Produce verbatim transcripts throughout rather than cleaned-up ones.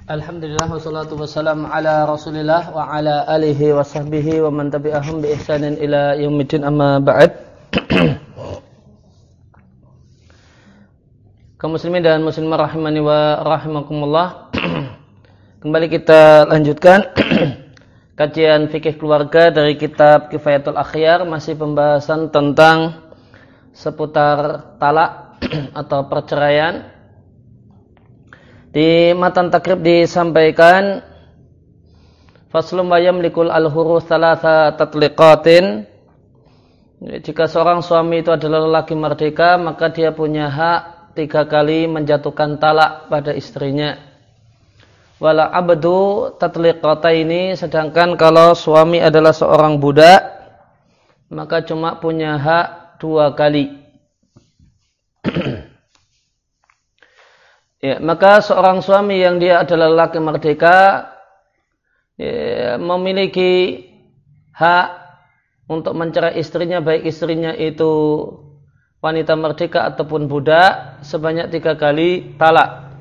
Alhamdulillah wassalatu wassalamu ala Rasulillah wa ala alihi wa sahbihi wa man tabi'ahum bi ihsanin ila yaumiddin, amma ba'd. Kaum muslimin dan muslimah rahimani wa rahimakumullah. Kembali kita lanjutkan kajian fikih keluarga dari kitab Kifayatul Akhyar, masih pembahasan tentang seputar talak atau perceraian. Di matan takrib disampaikan faslum wa yamlikul al-huru thalatha tatliqatin. Jika seorang suami itu adalah lelaki merdeka, maka dia punya hak tiga kali menjatuhkan talak pada istrinya. Wala abdu tatliqataini, sedangkan kalau suami adalah seorang budak, maka cuma punya hak dua kali. Ya, maka seorang suami yang dia adalah lelaki merdeka ya, memiliki hak untuk mencerai istrinya, baik istrinya itu wanita merdeka ataupun budak, sebanyak tiga kali talak.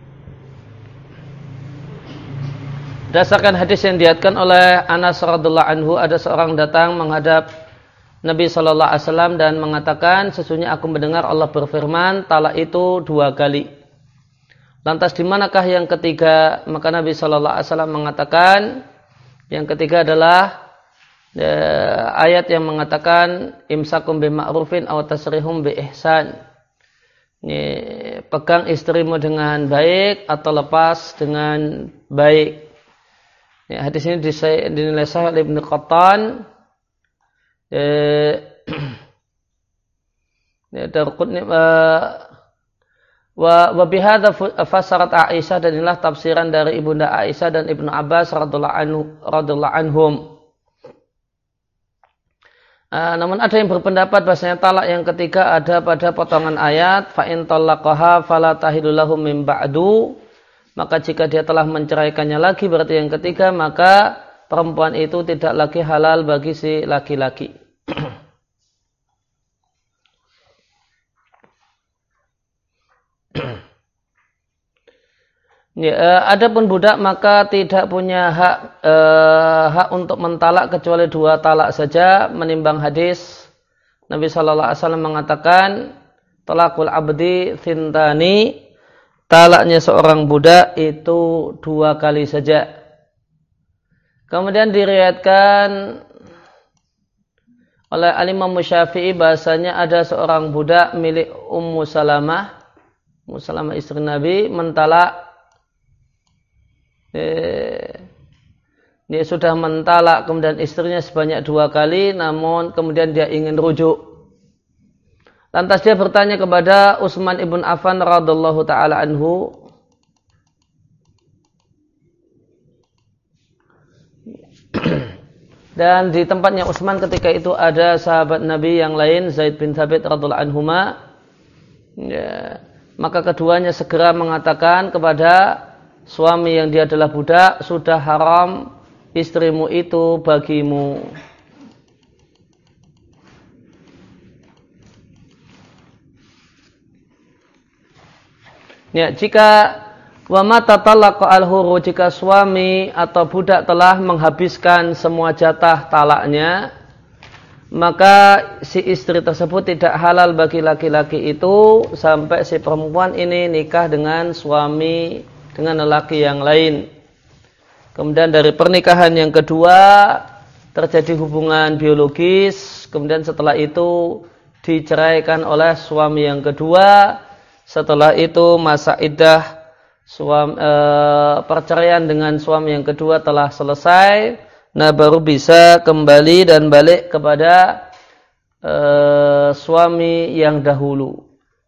Berdasarkan hadis yang diriwayatkan oleh Anas radhiyallahu anhu, ada seorang datang menghadap Nabi shallallahu alaihi wasallam dan mengatakan, sesungguhnya aku mendengar Allah berfirman, talak itu dua kali. Lantas di manakah yang ketiga? Maka Nabi shallallahu alaihi wasallam mengatakan, yang ketiga adalah ya, ayat yang mengatakan imsakum bima'rufin aw tasrihum bi ihsan. Ini, pegang istrimu dengan baik atau lepas dengan baik. Ya, hadis ini dinilai sahih oleh Ibnu Qattan. Eh, ya, Darqutni uh, Wa wa bihadza fasarat Aisyah, dan inilah tafsiran dari Ibunda Aisyah dan Ibnu Abbas radhiyallahu anhu radhiyallahu anhum. Uh, namun ada yang berpendapat bahasanya talak yang ketiga ada pada potongan ayat fa in talaqaha fala tahillu lahu min ba'du, maka jika dia telah menceraikannya lagi, berarti yang ketiga, maka perempuan itu tidak lagi halal bagi si laki-laki. Ya, adapun budak maka tidak punya hak eh, hak untuk mentalak kecuali dua talak saja, menimbang hadis Nabi shallallahu alaihi wasallam mengatakan talakul abdi thintani, talaknya seorang budak itu dua kali saja. Kemudian diriwayatkan oleh Al-Imam Syafi'i bahasanya ada seorang budak milik Ummu Salamah, Ummu Salamah istri Nabi, mentalak Eh, dia sudah mentalak kemudian istrinya sebanyak dua kali, namun kemudian dia ingin rujuk. Lantas dia bertanya kepada Utsman ibn Affan radhiyallahu taala anhu, dan di tempatnya Utsman ketika itu ada sahabat Nabi yang lain, Zaid bin Thabit radhiyallahu anhuma. Ya, maka keduanya segera mengatakan kepada suami yang dia adalah budak, sudah haram istrimu itu bagimu. Ya, jika wa mata talaqa al-huru, jika suami atau budak telah menghabiskan semua jatah talaknya, maka si istri tersebut tidak halal bagi laki-laki itu sampai si perempuan ini nikah dengan suami, dengan lelaki yang lain. Kemudian dari pernikahan yang kedua terjadi hubungan biologis, kemudian setelah itu diceraikan oleh suami yang kedua. Setelah itu masa iddah suami, e, perceraian dengan suami yang kedua telah selesai, nah baru bisa kembali dan balik kepada e, suami yang dahulu.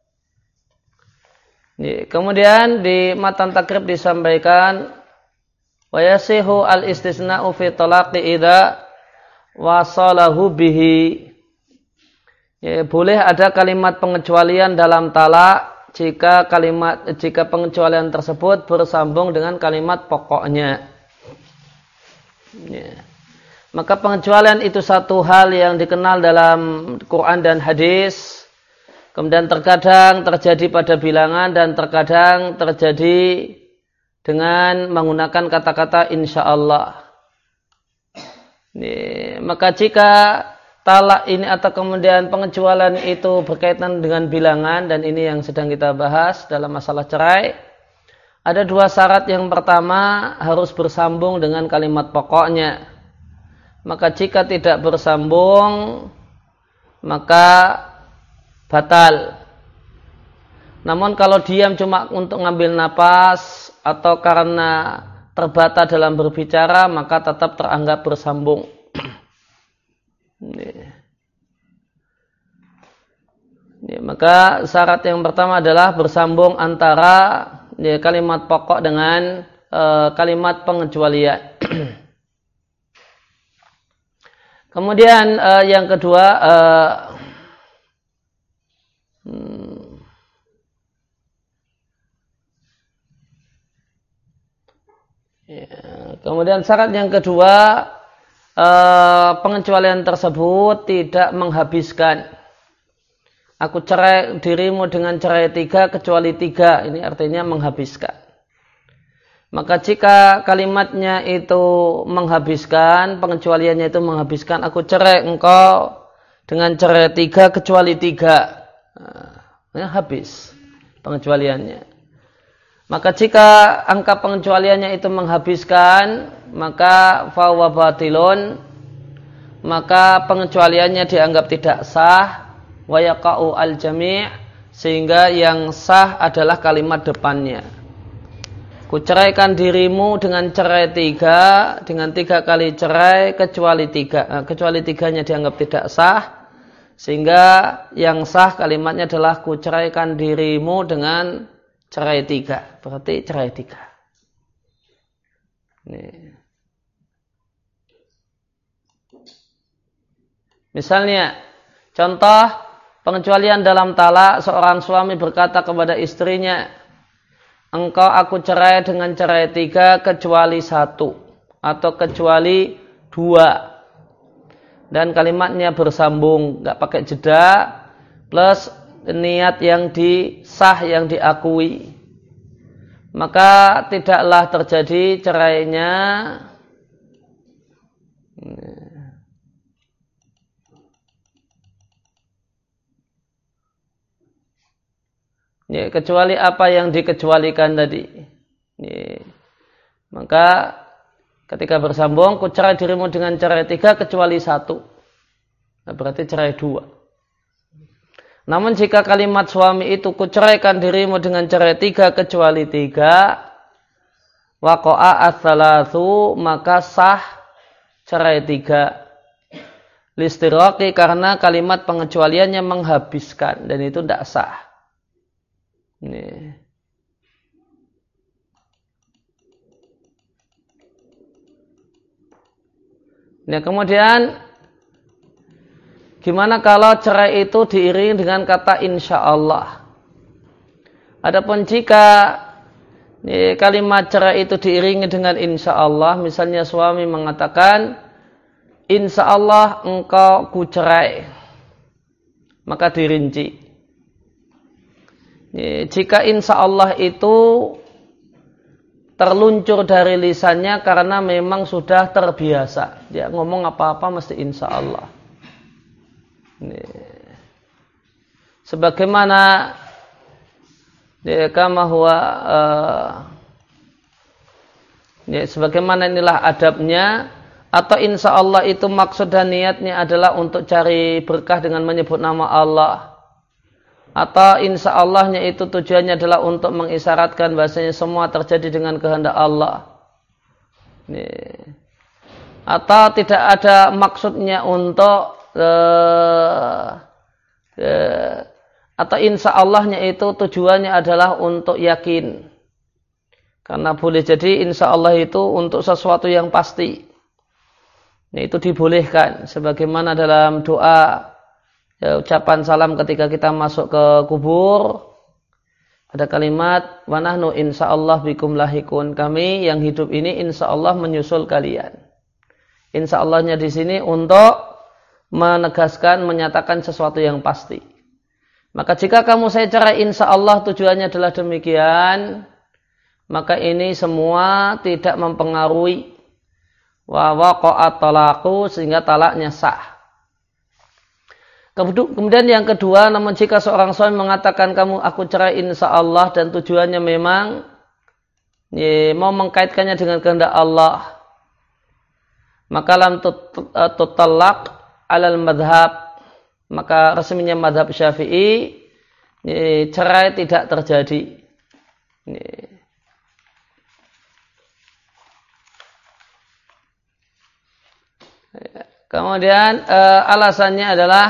Kemudian di matan takrib disampaikan wa yasihu al-istisna'u fi talaqi idza wasalahu bihi. Ya, boleh ada kalimat pengecualian dalam talak jika kalimat jika pengecualian tersebut bersambung dengan kalimat pokoknya. Ya. Maka pengecualian itu satu hal yang dikenal dalam Quran dan hadis. Kemudian terkadang terjadi pada bilangan dan terkadang terjadi dengan menggunakan kata-kata insyaallah. Maka jika talak ini atau kemudian pengecualian itu berkaitan dengan bilangan, dan ini yang sedang kita bahas dalam masalah cerai, ada dua syarat. Yang pertama harus bersambung dengan kalimat pokoknya. Maka jika tidak bersambung maka batal. Namun kalau diam cuma untuk ngambil napas atau karena terbata dalam berbicara, maka tetap teranggap bersambung. Ini. Ini, maka syarat yang pertama adalah bersambung antara ini, kalimat pokok dengan e, kalimat pengecualian. Kemudian e, yang kedua, e, hmm, ya, kemudian syarat yang kedua, Uh, pengecualian tersebut tidak menghabiskan. Aku cerai dirimu dengan cerai tiga kecuali tiga. Ini artinya menghabiskan. Maka jika kalimatnya itu menghabiskan, pengecualiannya itu menghabiskan, aku cerai engkau dengan cerai tiga kecuali tiga. Nah, ya, habis pengecualiannya. Maka jika angka pengecualiannya itu menghabiskan, maka fahuwa batilun, maka pengecualiannya dianggap tidak sah, wa yaqa'u al-jami', sehingga yang sah adalah kalimat depannya. Kuceraikan dirimu dengan cerai tiga, dengan tiga kali cerai kecuali tiga, nah, kecuali tiganya dianggap tidak sah, sehingga yang sah kalimatnya adalah kuceraikan dirimu dengan cerai tiga, berarti cerai tiga. Nih. Misalnya, contoh pengecualian dalam talak, seorang suami berkata kepada istrinya, engkau aku cerai dengan cerai tiga kecuali satu, atau kecuali dua. Dan kalimatnya bersambung, nggak pakai jeda, plus niat yang disah, yang diakui, maka tidaklah terjadi cerainya ya, kecuali apa yang dikecualikan tadi. Ya. Maka ketika bersambung, ku cerai dirimu dengan cerai tiga kecuali satu, nah, berarti cerai dua. Namun jika kalimat suami itu kuceraikan dirimu dengan cerai tiga kecuali tiga, waqa'a ats-tsalatsu, maka sah cerai tiga. Listiraqi, karena kalimat pengecualiannya menghabiskan, dan itu tidak sah. Ini. Nah, kemudian gimana kalau cerai itu diiringi dengan kata insyaallah? Adapun jika ya, kalimat cerai itu diiringi dengan insyaallah, misalnya suami mengatakan, insyaallah engkau ku cerai, maka dirinci. Ya, jika insyaallah itu terluncur dari lisannya karena memang sudah terbiasa, dia ngomong apa-apa mesti insyaallah. Sebagaimana ya, kama huwa uh, ya, sebagaimana inilah adabnya, atau insya Allah itu maksud dan niatnya adalah untuk cari berkah dengan menyebut nama Allah, atau insya Allahnya itu tujuannya adalah untuk mengisyaratkan bahasanya semua terjadi dengan kehendak Allah, ya. Atau tidak ada maksudnya untuk Uh, uh, atau insya Allahnya itu tujuannya adalah untuk yakin, karena boleh jadi insya Allah itu untuk sesuatu yang pasti, nah, itu dibolehkan sebagaimana dalam doa ya, ucapan salam ketika kita masuk ke kubur ada kalimat wa nahnu insya Allah bikum lahikun, kami yang hidup ini insya Allah menyusul kalian. Insya Allahnya di sini untuk menegaskan, menyatakan sesuatu yang pasti. Maka jika kamu saya cerai insya Allah tujuannya adalah demikian, maka ini semua tidak mempengaruhi wa waqa'at talaqu sehingga talaknya sah. Kemudian yang kedua, namun jika seorang suami mengatakan kamu aku cerai insyaallah dan tujuannya memang ya, mau mengkaitkannya dengan kehendak Allah, maka lam tutallaq alal madhab, maka resminya madhab Syafi'i ya, cerai tidak terjadi. Ya. Kemudian uh, alasannya adalah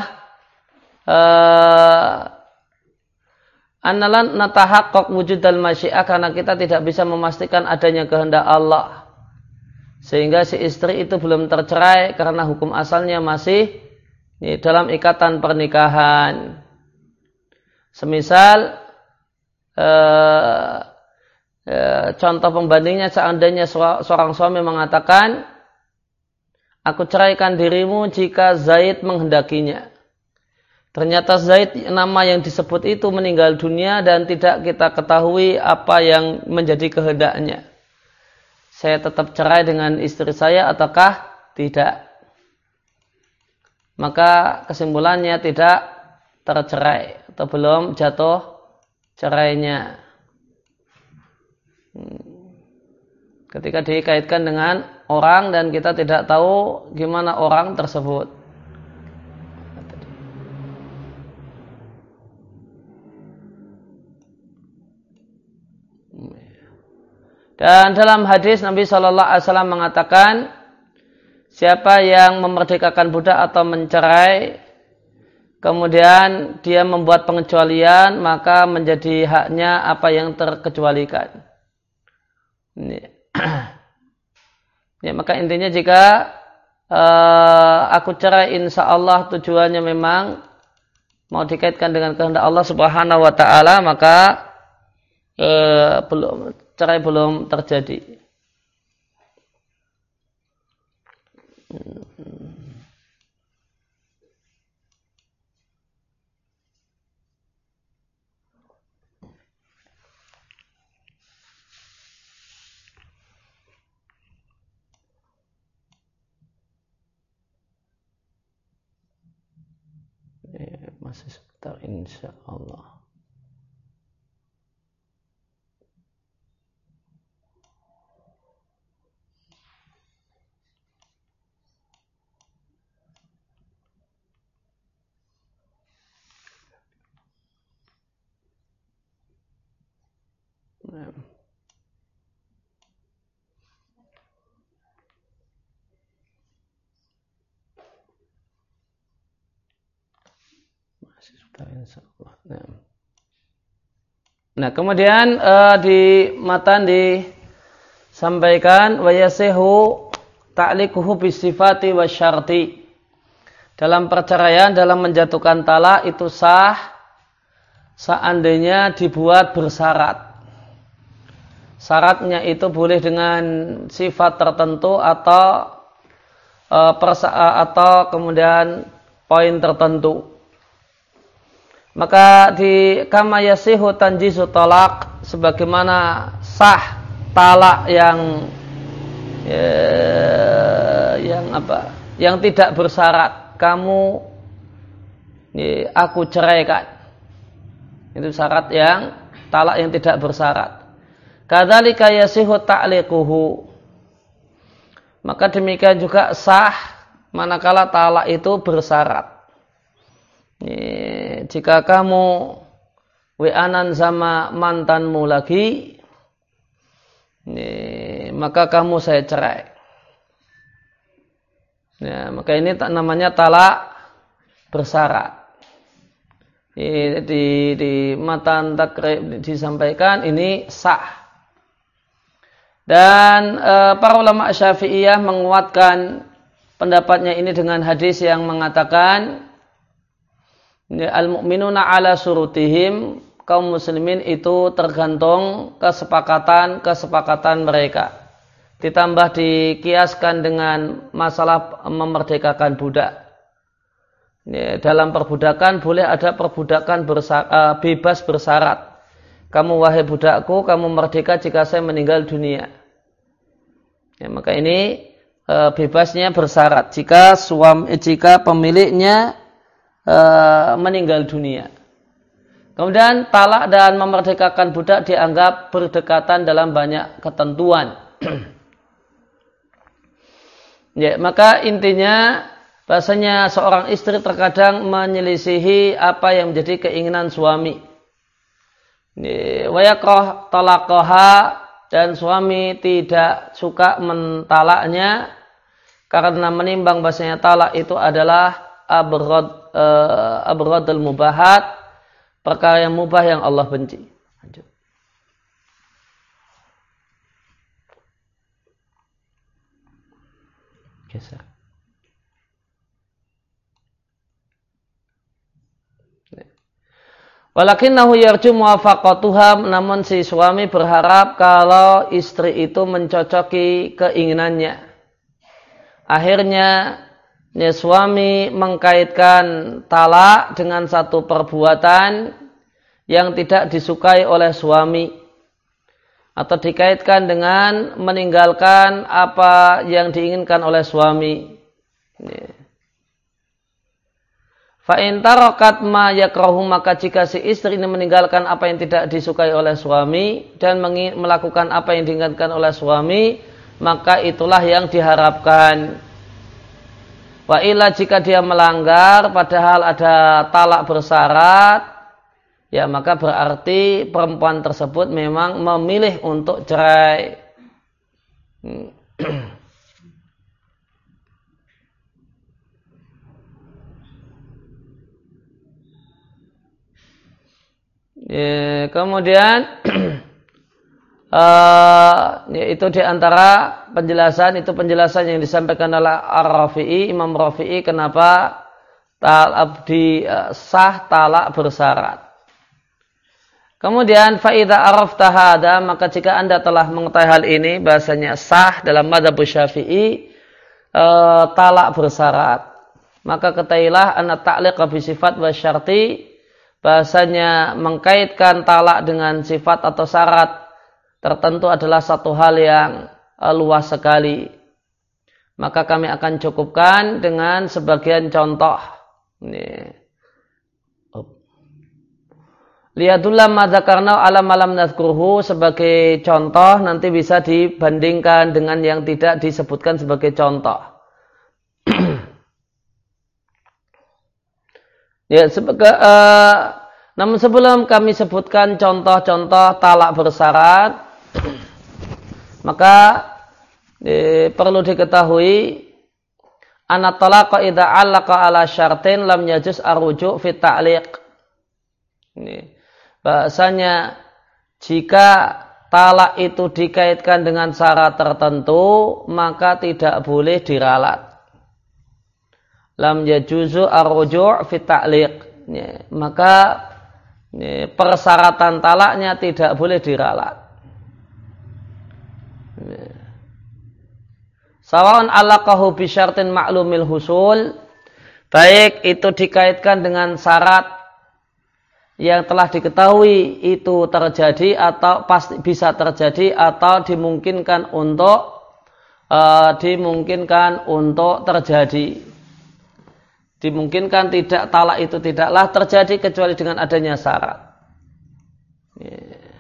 uh, annalan natahaqqaq wujudal masyiah, karena kita tidak bisa memastikan adanya kehendak Allah. Sehingga si istri itu belum tercerai karena hukum asalnya masih ya, dalam ikatan pernikahan. Semisal uh, uh, contoh pembandingnya seandainya seorang suami mengatakan aku ceraikan dirimu jika Zaid menghendakinya. Ternyata Zaid nama yang disebut itu meninggal dunia dan tidak kita ketahui apa yang menjadi kehendaknya. Saya tetap cerai dengan istri saya ataukah tidak? Maka kesimpulannya tidak tercerai atau belum jatuh cerainya. Ketika dikaitkan dengan orang dan kita tidak tahu gimana orang tersebut. Dan dalam hadis Nabi shallallahu alaihi wasallam mengatakan, siapa yang memerdekakan budak atau mencerai, kemudian dia membuat pengecualian, maka menjadi haknya apa yang terkecualikan. Ini. Ya, maka intinya jika uh, aku cerai insya Allah tujuannya memang mau dikaitkan dengan kehendak Allah Subhanahu Wa Taala, maka uh, belum cerai belum terjadi. Masih sebentar insya Allah. Nah. Nah, kemudian uh, di matan disampaikan wa yasihu ta'liquhu bisifati wasyarti. Dalam perceraian, dalam menjatuhkan talak itu sah seandainya dibuat bersyarat. Syaratnya itu boleh dengan sifat tertentu atau uh, persa- atau kemudian poin tertentu. Maka di kama yasihu tanjizu talak, sebagaimana sah talak yang ya, yang apa? Yang tidak bersyarat. Kamu ya, aku ceraikan. Itu syarat yang talak yang tidak bersyarat. Kadzalika yasihu ta'liquhu. Maka demikian juga sah manakala talak itu bersyarat. Jika kamu we'anan sama mantanmu lagi, maka kamu saya cerai. Ya, maka ini namanya talak bersyarat. Di, di, di matan takrib disampaikan ini sah. Dan e, para ulama Syafi'iyah menguatkan pendapatnya ini dengan hadis yang mengatakan al-mu'minuna ala surutihim, kaum muslimin itu tergantung kesepakatan-kesepakatan mereka. Ditambah dikiaskan dengan masalah memerdekakan budak. Ya, dalam perbudakan boleh ada perbudakan bersa- uh, bebas bersyarat. kamu wahai budakku, kamu merdeka jika saya meninggal dunia. Ya, maka ini e, bebasnya bersyarat jika suami, jika pemiliknya e, meninggal dunia. Kemudian talak dan memerdekakan budak dianggap berdekatan dalam banyak ketentuan. Ya, maka intinya bahasanya seorang istri terkadang menyelisihi apa yang menjadi keinginan suami. Wa yakrah talaqaha, dan suami tidak suka mentalaknya karena menimbang bahasanya talak itu adalah abrad uh, abradul mubahat, perkara yang mubah yang Allah benci. Lanjut. Geser. Walakinnahu yarju muwafaqatuha, namun si suami berharap kalau istri itu mencocoki keinginannya. Akhirnya ya, suami mengkaitkan talak dengan satu perbuatan yang tidak disukai oleh suami, atau dikaitkan dengan meninggalkan apa yang diinginkan oleh suami. Fa in tarakat ma yakrahu, maka jika si istri ini meninggalkan apa yang tidak disukai oleh suami dan melakukan apa yang diinginkan oleh suami, maka itulah yang diharapkan. Wa illa, jika dia melanggar padahal ada talak bersyarat, ya maka berarti perempuan tersebut memang memilih untuk cerai. Ya, kemudian uh, ya, itu diantara penjelasan, itu penjelasan yang disampaikan oleh Ar-Rafi'i, Imam Rafi'i, kenapa talak di uh, sah talak bersyarat. Kemudian faida arafta hada, maka jika Anda telah mengetahui hal ini bahasanya sah dalam mazhab Syafi'i uh, talak bersyarat, maka ketahuilah anna ta'liq bi sifat wa syarti, bahasanya mengkaitkan talak dengan sifat atau syarat tertentu adalah satu hal yang uh, luas sekali. Maka kami akan cukupkan dengan sebagian contoh. Ini. Liyadullah madzakarna alam alam nazkuruhu, sebagai contoh nanti bisa dibandingkan dengan yang tidak disebutkan sebagai contoh. Ya, sebagai, uh, namun sebelum kami sebutkan contoh-contoh talak bersyarat, maka eh, perlu diketahui anna talaqa idza 'allaqa ala syartin lam yajuz ar-ruju' fi ta'liq. Ini bahasanya jika talak itu dikaitkan dengan syarat tertentu, maka tidak boleh diralat. Lam yajuzu ar-ruju' fi ta'liq. Ya, maka ya, persyaratan talaknya tidak boleh diralat. Ya. Sawaun alaqahu bi syartin ma'lumil husul, baik itu dikaitkan dengan syarat yang telah diketahui itu terjadi atau pasti bisa terjadi atau dimungkinkan untuk uh, dimungkinkan untuk terjadi. Dimungkinkan tidak, talak itu tidaklah terjadi kecuali dengan adanya syarat. Yeah.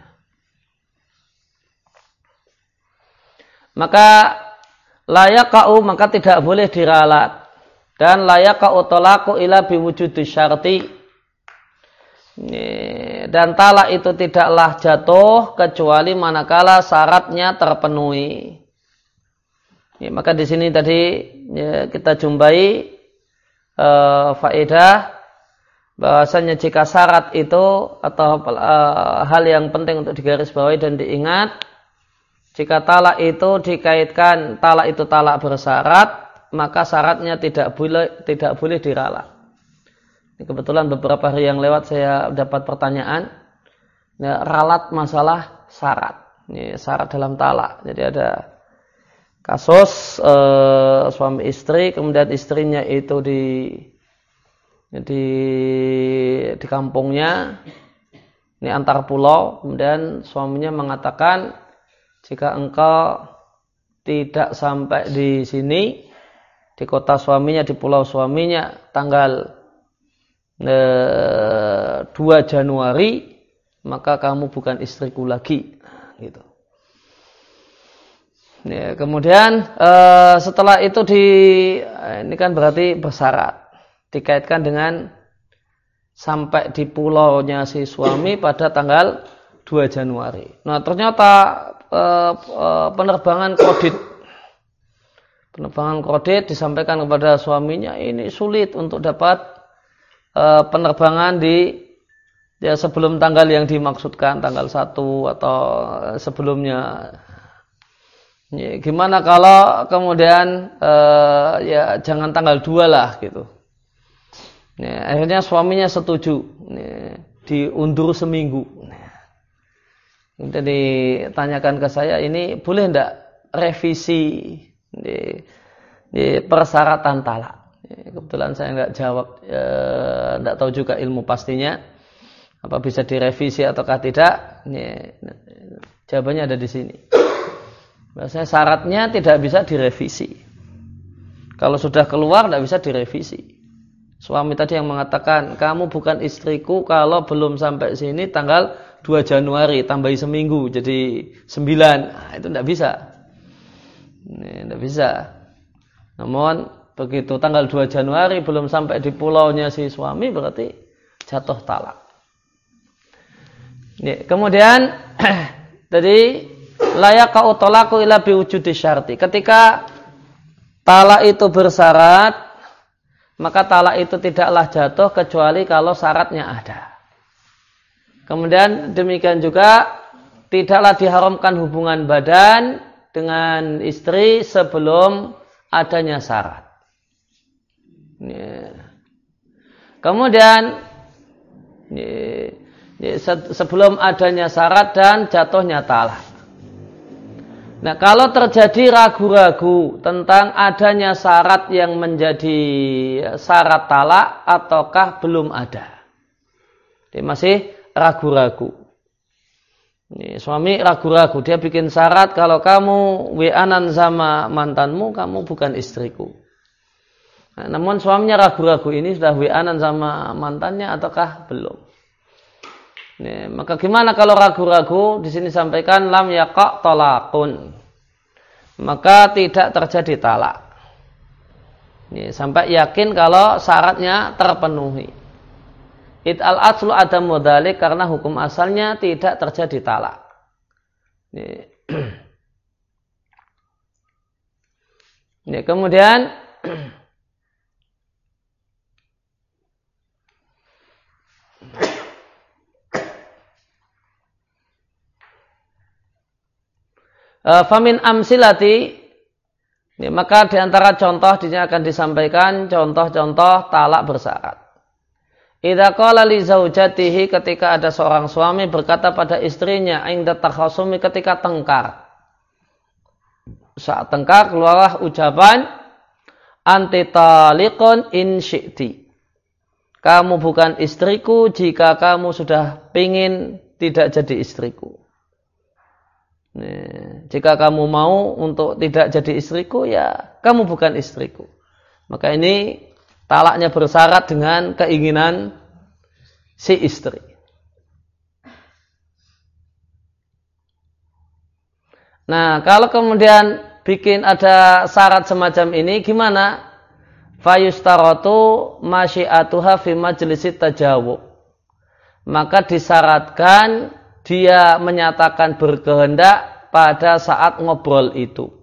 Maka layakau, maka tidak boleh diralat, dan layakau tolaku ila biwujudi syarti. Yeah. Dan talak itu tidaklah jatuh kecuali manakala syaratnya terpenuhi. Yeah. Maka di sini tadi ya, kita jumpai Uh, faedah bahwasanya jika syarat itu atau uh, hal yang penting untuk digarisbawahi dan diingat, jika talak itu dikaitkan talak itu talak bersyarat, maka syaratnya tidak boleh tidak boleh diralat. Ini kebetulan beberapa hari yang lewat saya dapat pertanyaan ya, ralat masalah syarat, ini syarat dalam talak. Jadi ada kasus eh, suami istri, kemudian istrinya itu di di di kampungnya, Ini antar pulau, kemudian suaminya mengatakan, jika engkau tidak sampai di sini, di kota suaminya, di pulau suaminya, tanggal eh, dua Januari, maka kamu bukan istriku lagi. Gitu. Ya, kemudian eh, setelah itu di ini kan berarti bersyarat, dikaitkan dengan sampai di pulaunya si suami pada tanggal dua Januari. Nah, ternyata eh, eh, penerbangan kredit penerbangan kredit disampaikan kepada suaminya, ini sulit untuk dapat eh, penerbangan di ya sebelum tanggal yang dimaksudkan, tanggal satu atau sebelumnya. Ya, gimana kalau kemudian eh, ya jangan tanggal dua lah gitu. Ya, akhirnya suaminya setuju, ya, diundur seminggu. Kemudian ditanyakan ke saya, ini boleh enggak revisi di, di persyaratan talak? Ya, kebetulan saya enggak jawab, ya, enggak tahu juga ilmu pastinya. Apa bisa direvisi ataukah tidak? Ya, jawabannya ada di sini. Biasanya syaratnya tidak bisa direvisi. Kalau sudah keluar tidak bisa direvisi. Suami tadi yang mengatakan, kamu bukan istriku kalau belum sampai sini tanggal dua Januari, tambahi seminggu jadi sembilan. Nah, itu tidak bisa. Tidak bisa. Namun begitu tanggal dua Januari belum sampai di pulaunya si suami, berarti jatuh talak. Ya, kemudian tadi layak kau tolaku ila biwujudi syarti. Ketika talak itu bersyarat, maka talak itu tidaklah jatuh kecuali kalau syaratnya ada. Kemudian demikian juga tidaklah diharamkan hubungan badan dengan istri sebelum adanya syarat. Ya. Kemudian ya, ya, sebelum adanya syarat dan jatuhnya talak. Nah, kalau terjadi ragu-ragu tentang adanya syarat yang menjadi syarat talak ataukah belum ada, dia masih ragu-ragu. Ini, suami ragu-ragu, dia bikin syarat kalau kamu wi'anan sama mantanmu, kamu bukan istriku. Nah, namun suaminya ragu-ragu, ini sudah wi'anan sama mantannya ataukah belum? Ini, maka gimana kalau ragu-ragu? Di sini sampaikan lam yaqa' talaqun, maka tidak terjadi talak. Ini, sampai yakin kalau syaratnya terpenuhi. It al aslu adamu dzalik, karena hukum asalnya tidak terjadi talak. Ini, ini kemudian famin amsilati, ya, maka diantara contoh di sini akan disampaikan contoh-contoh talak bersyarat. Idza qala li zaujatihi, ketika ada seorang suami berkata pada istrinya inda takhasumi, ketika tengkar. Saat tengkar keluarlah ucapan anti taliqun in syi'ti. Kamu bukan istriku jika kamu sudah pingin tidak jadi istriku. Nih, jika kamu mau untuk tidak jadi istriku, ya kamu bukan istriku. Maka ini talaknya bersyarat dengan keinginan si istri. Nah, kalau kemudian bikin ada syarat semacam ini, gimana? Fayustaratu masyiatuha fi majlisit tajawub. Maka disyaratkan dia menyatakan berkehendak pada saat ngobrol itu.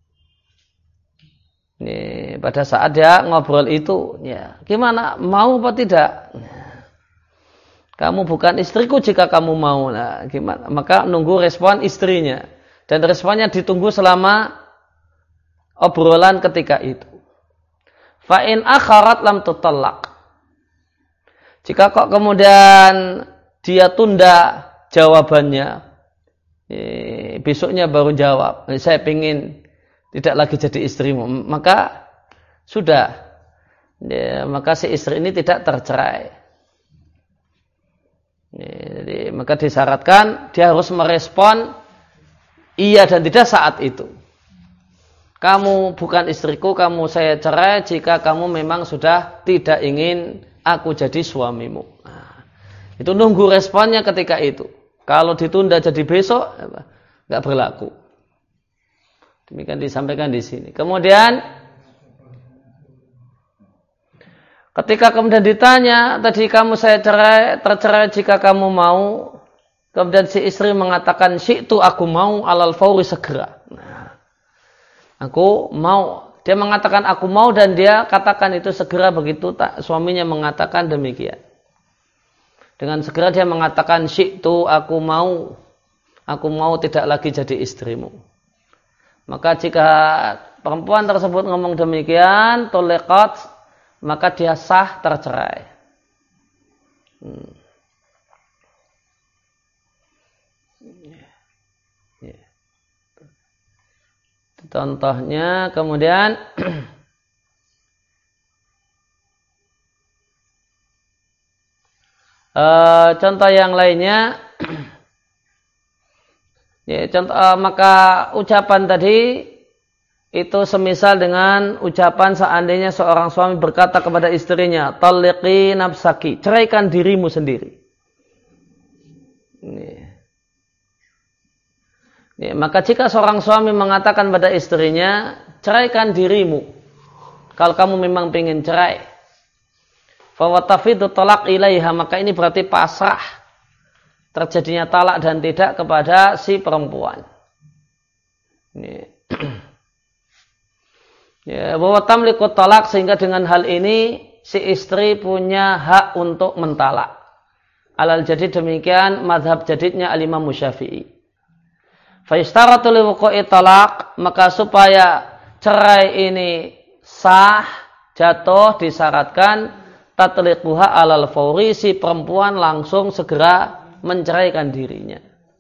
Ini, pada saat dia ngobrol itu, ya, gimana? Mau apa tidak? Kamu bukan istriku jika kamu mau. Nah, gimana? Maka nunggu respon istrinya. Dan responnya ditunggu selama obrolan ketika itu. Fa in akharat lam tutallaq. Jika kok kemudian dia tunda jawabannya, eh, besoknya baru jawab, saya ingin tidak lagi jadi istrimu, maka sudah, ya, maka si istri ini tidak tercerai. Jadi maka disyaratkan dia harus merespon iya dan tidak saat itu. Kamu bukan istriku, kamu saya cerai jika kamu memang sudah tidak ingin aku jadi suamimu. Nah, itu nunggu responnya ketika itu. Kalau ditunda jadi besok, nggak berlaku. Demikian disampaikan di sini. Kemudian ketika kemudian ditanya, tadi kamu saya cerai, tercerai jika kamu mau, kemudian si istri mengatakan, syi'tu aku mau alal fauri segera. Nah, aku mau. Dia mengatakan aku mau dan dia katakan itu segera begitu tak suaminya mengatakan demikian. Dengan segera dia mengatakan syi'tu aku mau. Aku mau tidak lagi jadi istrimu. Maka jika perempuan tersebut ngomong demikian, tolekat, maka dia sah tercerai. Hmm. Yeah. Contohnya kemudian uh, contoh yang lainnya, ya, contoh, uh, maka ucapan tadi itu semisal dengan ucapan seandainya seorang suami berkata kepada istrinya, talliqi nafsaki, ceraikan dirimu sendiri. Ini. Ini. Maka jika seorang suami mengatakan pada istrinya, ceraikan dirimu, kalau kamu memang ingin cerai, fawatafidu talaq ilaiha, maka ini berarti pasrah terjadinya talak dan tidak kepada si perempuan. Ini. Ya, bahwa tamliku talak, sehingga dengan hal ini si istri punya hak untuk mentalak. Alal jadid, demikian madhab jadidnya al-Imam Syafi'i. Fa ishtaratu li wuqu'i talak, maka supaya cerai ini sah, jatuh, disyaratkan tatliquha alal fauri, si perempuan langsung segera menceraikan dirinya.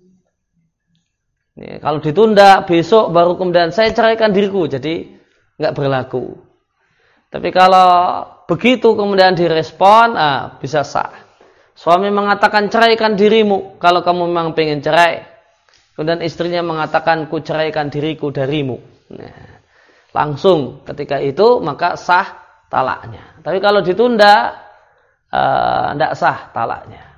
Ini, kalau ditunda besok baru kemudian saya ceraikan diriku, jadi nggak berlaku. Tapi kalau begitu kemudian direspon, ah, bisa sah. Suami mengatakan ceraikan dirimu kalau kamu memang pengen cerai. Kemudian istrinya mengatakan ku ceraikan diriku darimu. Nah, langsung ketika itu maka sah talaknya. Tapi kalau ditunda, ah, nggak sah talaknya.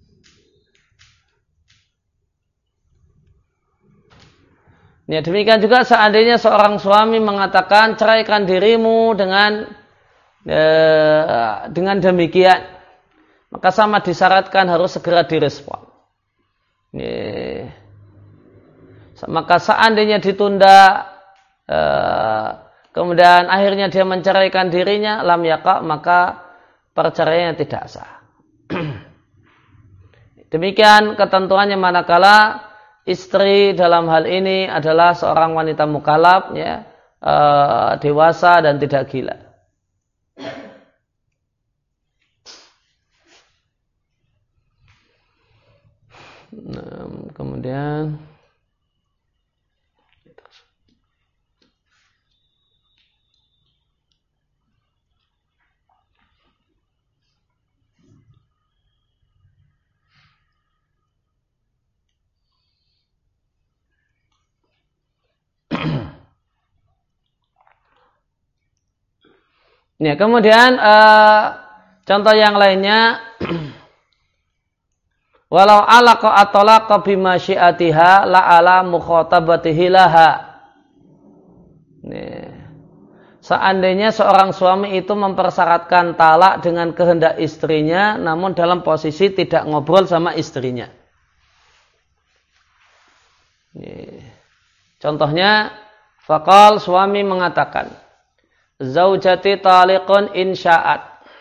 Ya, demikian juga seandainya seorang suami mengatakan ceraikan dirimu dengan eh, dengan demikian, maka sama disyaratkan harus segera direspon. Ya, maka seandainya ditunda, eh, kemudian akhirnya dia menceraikan dirinya, lam yaqa, maka perceraiannya tidak sah. Demikian ketentuannya manakala istri dalam hal ini adalah seorang wanita mukallaf, ya, e, dewasa dan tidak gila. Nah, kemudian ya, kemudian uh, contoh yang lainnya, walau alaqa atalaqa bima syi'atiha la ala mukhatabatihi laha. Seandainya seorang suami itu mempersyaratkan talak dengan kehendak istrinya, namun dalam posisi tidak ngobrol sama istrinya. Contohnya, faqal, suami mengatakan, zaujati taliqun insya'at.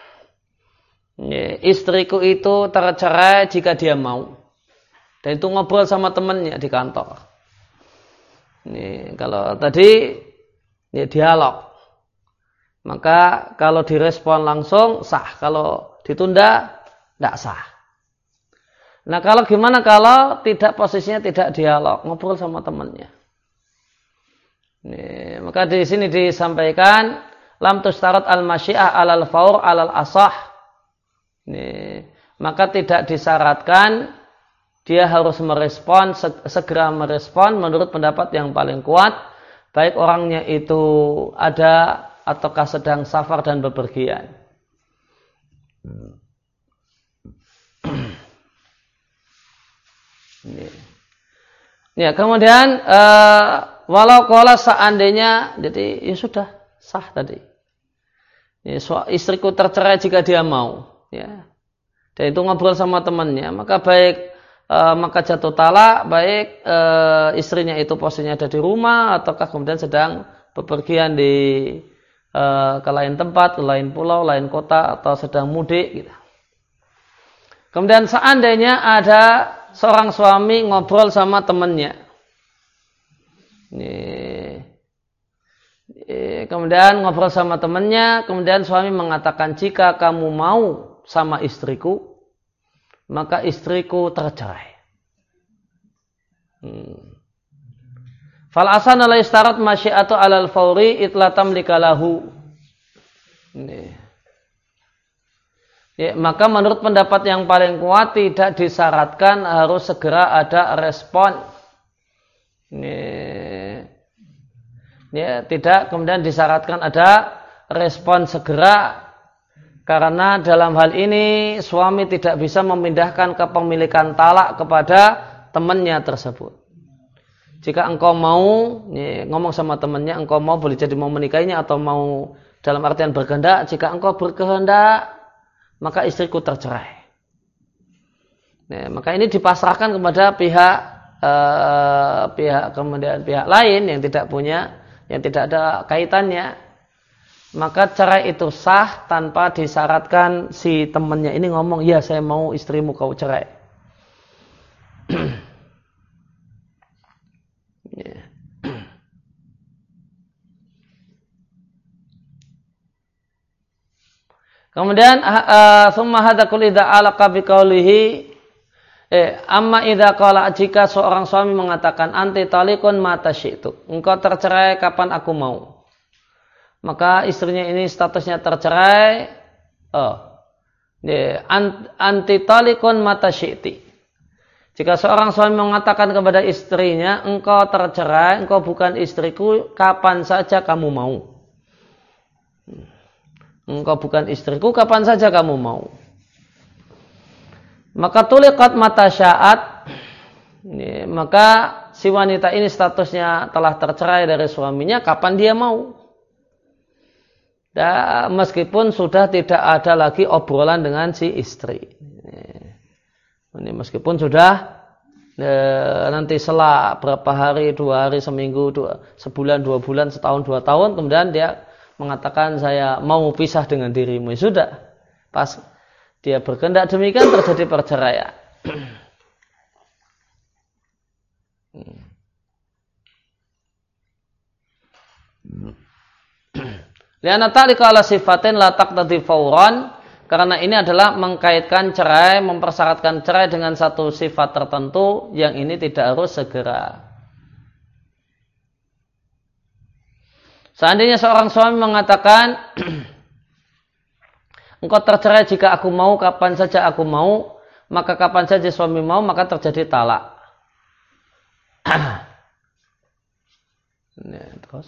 Istriku itu tercerai jika dia mau. Dan itu ngobrol sama temannya di kantor. Ini, kalau tadi ya dialog. Maka kalau direspon langsung sah. Kalau ditunda tidak sah. Nah, kalau gimana kalau tidak, posisinya tidak dialog, ngobrol sama temannya. Ini, maka di sini disampaikan lam tustarat al-masyi'ah alal faur alal asah. Ini, maka tidak disyaratkan dia harus merespon, segera merespon menurut pendapat yang paling kuat, baik orangnya itu ada ataukah sedang safar dan bepergian. Ya, kemudian uh, walau kala seandainya, jadi ya sudah sah tadi. Ya, istriku tercerai jika dia mau, ya. Dan itu ngobrol sama temannya, maka baik e, maka jatuh talak, baik e, istrinya itu posisinya ada di rumah ataukah kemudian sedang bepergian di e, ke lain tempat, ke lain pulau, lain kota atau sedang mudik gitu. Kemudian seandainya ada seorang suami ngobrol sama temannya. Ini, kemudian ngobrol sama temannya, kemudian suami mengatakan jika kamu mau sama istriku, maka istriku tercerai. Hmm. Fal asan la istarat masyiatu alal fauri itlatam likalahu. Ya, maka menurut pendapat yang paling kuat tidak disyaratkan harus segera ada respon. Ya, ya, tidak kemudian disyaratkan ada respon segera. Karena dalam hal ini suami tidak bisa memindahkan kepemilikan talak kepada temannya tersebut. Jika engkau mau, nih, ngomong sama temannya, engkau mau boleh jadi mau menikahinya atau mau dalam artian berkehendak. Jika engkau berkehendak, maka istriku tercerai. Nah, maka ini dipasrahkan kepada pihak eh, pihak kemudian pihak lain yang tidak punya, yang tidak ada kaitannya. Maka cerai itu sah tanpa disyaratkan si temannya ini ngomong, ya saya mau istrimu kau cerai. Yeah. Kemudian summa hadza kullu idza alaqa biqaulihi eh amma idza qala jika seorang suami mengatakan anti talikun mata syi'tu, engkau tercerai kapan aku mau. Maka istrinya ini statusnya tercerai. Oh, anti talikun mata syi'ti. Jika seorang suami mengatakan kepada istrinya, engkau tercerai, engkau bukan istriku, kapan saja kamu mau. Engkau bukan istriku, kapan saja kamu mau. Maka tuliqat mata sya'at. Maka si wanita ini statusnya telah tercerai dari suaminya, kapan dia mau. Dan meskipun sudah tidak ada lagi obrolan dengan si istri. Ini meskipun sudah e, nanti selang berapa hari, dua hari, seminggu, dua, sebulan, dua bulan, setahun, dua tahun, kemudian dia mengatakan saya mau pisah dengan dirimu. Ya sudah, pas dia berkehendak demikian terjadi perceraian. Lianna ta'liqa ala sifatin la taqtadi fawran, karena ini adalah mengkaitkan cerai, mempersyaratkan cerai dengan satu sifat tertentu yang ini tidak harus segera. Seandainya seorang suami mengatakan engkau tercerai jika aku mau, kapan saja aku mau, maka kapan saja suami mau, maka terjadi talak. Ini terus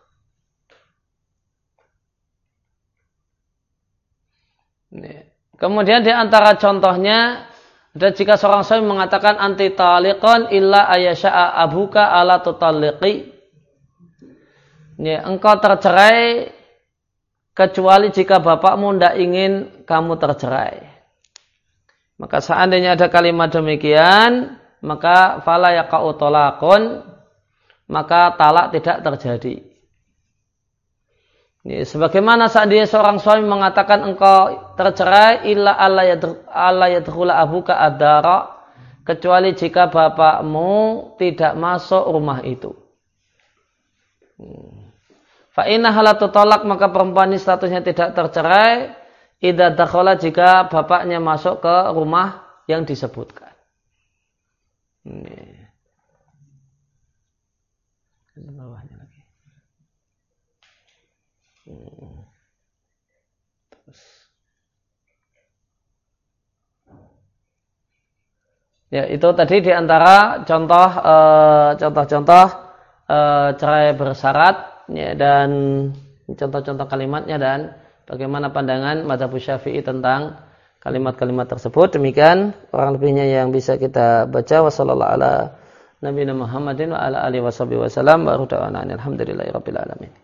kemudian di antara contohnya, dan jika seorang suami mengatakan anti taliqan illa ayasha'a abuka ala tutalliqi, ya, engkau tercerai kecuali jika bapakmu tidak ingin kamu tercerai. Maka seandainya ada kalimat demikian, maka fala yaqa'u talaqun, maka talak tidak terjadi. Ya, sebagaimana seandainya seorang suami mengatakan engkau tercerai illa alla yadkhula abuka ad-dara, kecuali jika bapakmu tidak masuk rumah itu. Fa inna halatu talak, maka perempuan ini statusnya tidak tercerai idza dakhala, jika bapaknya masuk ke rumah yang disebutkan. Ini. Ini bawahnya lagi. Terus Ya, itu tadi di antara contoh uh, contoh-contoh uh, cerai bersyarat ya, dan contoh-contoh kalimatnya dan bagaimana pandangan mazhab Syafi'i tentang kalimat-kalimat tersebut. Demikian kurang lebihnya yang bisa kita baca. Wassallallahu ala nabiyina Muhammadin wa ala alihi wasallam wa rada'ana alhamdulillahi rabbil alamin.